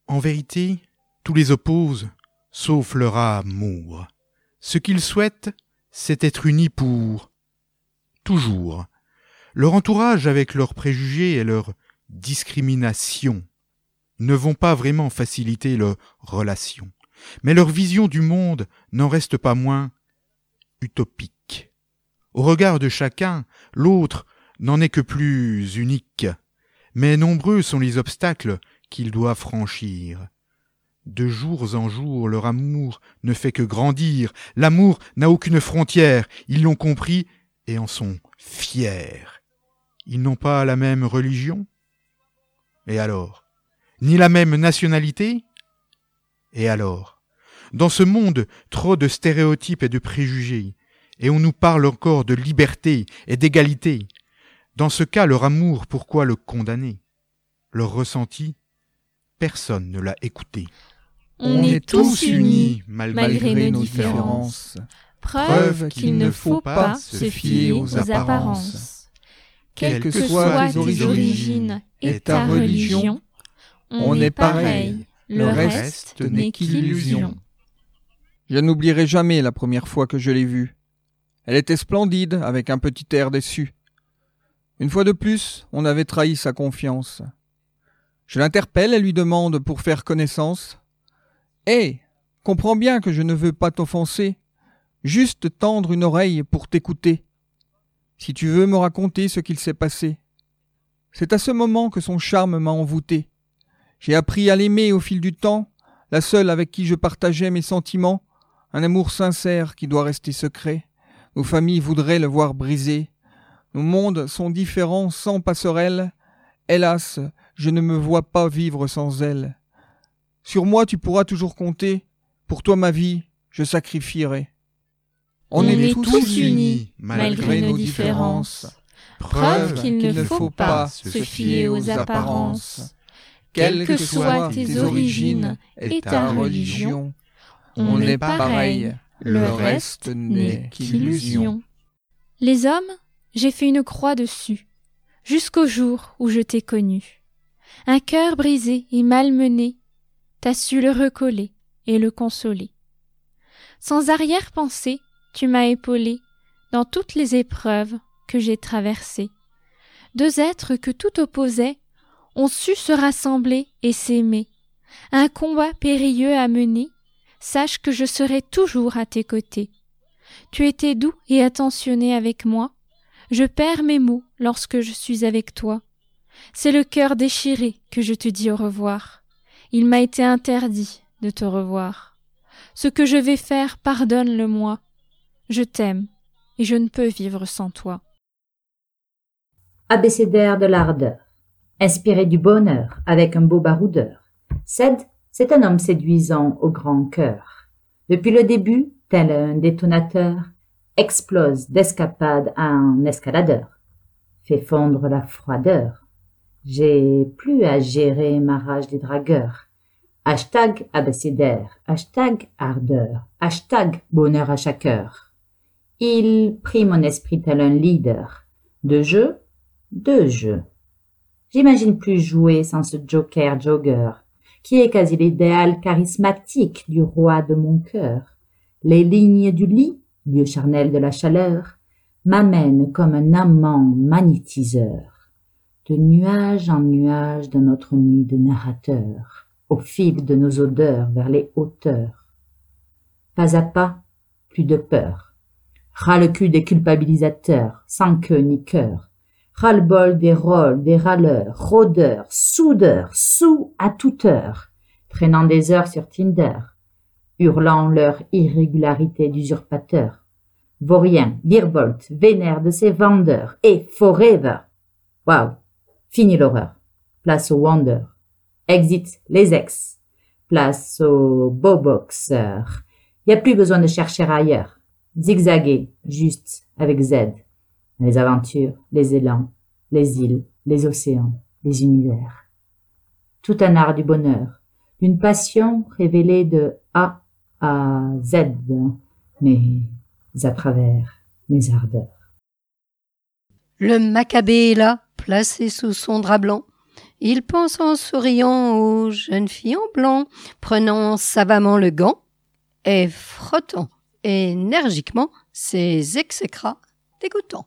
En vérité, tous les opposent, sauf leur amour. Ce qu'ils souhaitent, c'est être unis pour toujours. Leur entourage avec leurs préjugés et leurs discriminations ne vont pas vraiment faciliter leurs relations, mais leur vision du monde n'en reste pas moins utopique. Au regard de chacun, l'autre n'en est que plus unique, mais nombreux sont les obstacles qu'ils doivent franchir. De jour en jour, leur amour ne fait que grandir. L'amour n'a aucune frontière. Ils l'ont compris et en sont fiers. Ils n'ont pas la même religion? Et alors? Ni la même nationalité? Et alors? Dans ce monde, trop de stéréotypes et de préjugés, et on nous parle encore de liberté et d'égalité. Dans ce cas, leur amour, pourquoi le condamner? Leur ressenti, personne ne l'a écouté. On est tous unis, malgré nos différences. Preuve qu'il ne faut pas se fier aux apparences. Quelles que soient tes origines et ta religion, on est pareil, le reste n'est qu'illusion. Je n'oublierai jamais la première fois que je l'ai vue. Elle était splendide, avec un petit air déçu. Une fois de plus, on avait trahi sa confiance. Je l'interpelle et lui demande pour faire connaissance. « Hé, comprends bien que je ne veux pas t'offenser, juste tendre une oreille pour t'écouter. Si tu veux me raconter ce qu'il s'est passé. » C'est à ce moment que son charme m'a envoûté. J'ai appris à l'aimer au fil du temps, la seule avec qui je partageais mes sentiments, un amour sincère qui doit rester secret. Nos familles voudraient le voir brisé. Nos mondes sont différents sans passerelle. Hélas, je ne me vois pas vivre sans elle. Sur moi tu pourras toujours compter. Pour toi ma vie, je sacrifierai. On est tous unis, malgré nos différences. Preuve qu'il ne faut pas se fier aux apparences. Quelles que soient tes origines et ta religion, on est pareil, le reste n'est qu'illusion. Les hommes, j'ai fait une croix dessus, jusqu'au jour où je t'ai connu. Un cœur brisé et malmené, t'as su le recoller et le consoler. Sans arrière-pensée, tu m'as épaulé dans toutes les épreuves que j'ai traversées. Deux êtres que tout opposait ont su se rassembler et s'aimer. Un combat périlleux à mener, sache que je serai toujours à tes côtés. Tu étais doux et attentionné avec moi. Je perds mes mots lorsque je suis avec toi. C'est le cœur déchiré que je te dis au revoir. Il m'a été interdit de te revoir. Ce que je vais faire, pardonne-le-moi. Je t'aime et je ne peux vivre sans toi. Abécédaire de l'ardeur. Inspiré du bonheur avec un beau baroudeur. Ced, c'est un homme séduisant au grand cœur. Depuis le début, tel un détonateur, explose d'escapade un escaladeur. Fait fondre la froideur. J'ai plus à gérer ma rage des dragueurs. Hashtag abécédaire, hashtag ardeur, hashtag bonheur à chaque heure. Il prit mon esprit tel un leader. De jeu, J'imagine plus jouer sans ce joker jogger, qui est quasi l'idéal charismatique du roi de mon cœur. Les lignes du lit, lieu charnel de la chaleur, m'amènent comme un amant magnétiseur, de nuage en nuage de notre nid de narrateur, au fil de nos odeurs vers les hauteurs. Pas à pas, plus de peur. Ras le cul des culpabilisateurs, sans queue ni cœur. Ras-le-bol des rôles, des râleurs, rôdeurs, soudeurs, sous à toute heure, traînant des heures sur Tinder, hurlant leur irrégularité d'usurpateurs. Vaurien, virevolte, vénère de ces vendeurs, et forever. Wow, fini l'horreur. Place au wonder. Exit les ex. Place au beau boxeur. Y a plus besoin de chercher ailleurs. Zigzaguer, juste, avec Z. Les aventures, les élans, les îles, les océans, les univers. Tout un art du bonheur, d'une passion révélée de A à Z, mais à travers mes ardeurs. Le Maccabée est là, placé sous son drap blanc. Il pense en souriant aux jeunes filles en blanc, prenant savamment le gant et frottant énergiquement ses exécrats dégoûtants.